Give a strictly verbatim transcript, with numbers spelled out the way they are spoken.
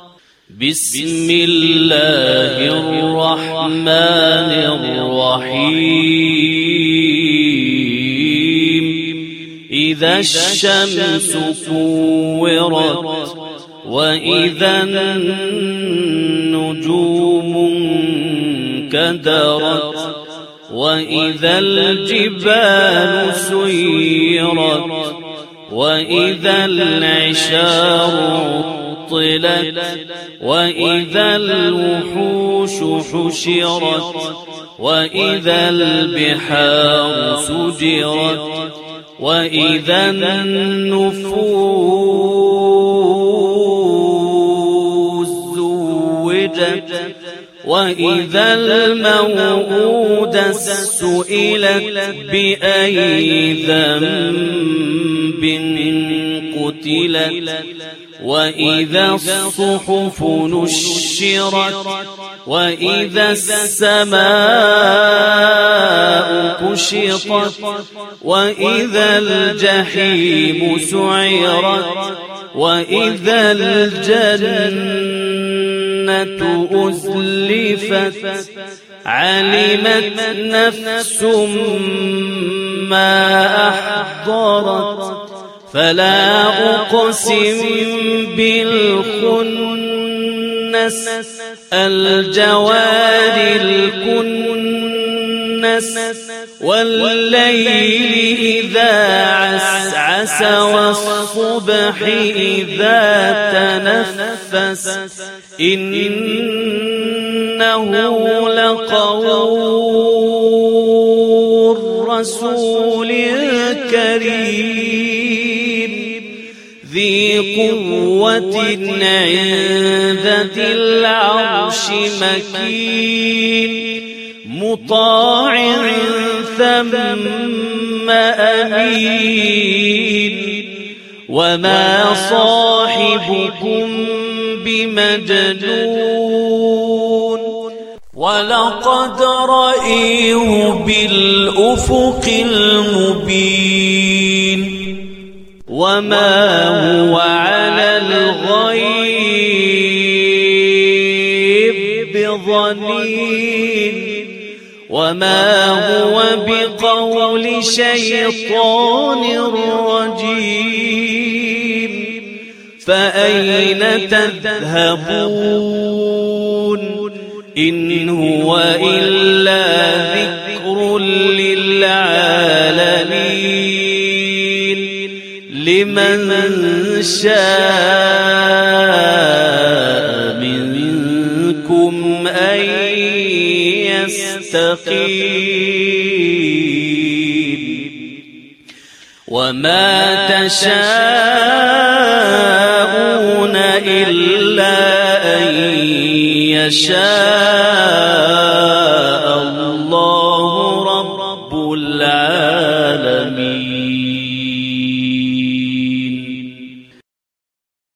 بسم الله الرحمن الرحيم إذا الشمس كورت وإذا النجوم انكدرت وإذا الجبال سيرت وإذا العشار عطلت وإذا الوحوش حشرت وإذا البحار سجرت وإذا النفوس زوجت وإذا الموءودة سئلت بأي ذنب قتلت وإذا الصحف نشرت وإذا السماء كشطت وإذا الجحيم سعرت وإذا الجنة أزلفت علمت نفس ما أحضرت فلا أقسم بالخنس الجوار الكنس والليل إذا عسعس والصبح إذا تنفس إنه لقول رسول كريم ذي قوة عند ذي العرش مكين مطاع ثم أمين وما صاحبكم بمجنون ولقد رأيه بالأفق المبين وما هو على الغيب بضنين وما هو بقول شيطان رجيم فأين تذهبون إن هو إلا ذكر للعالمين لمن شاء منكم أن يستقيم وما تشاءون إلا أن يشاء الله رب العالمين.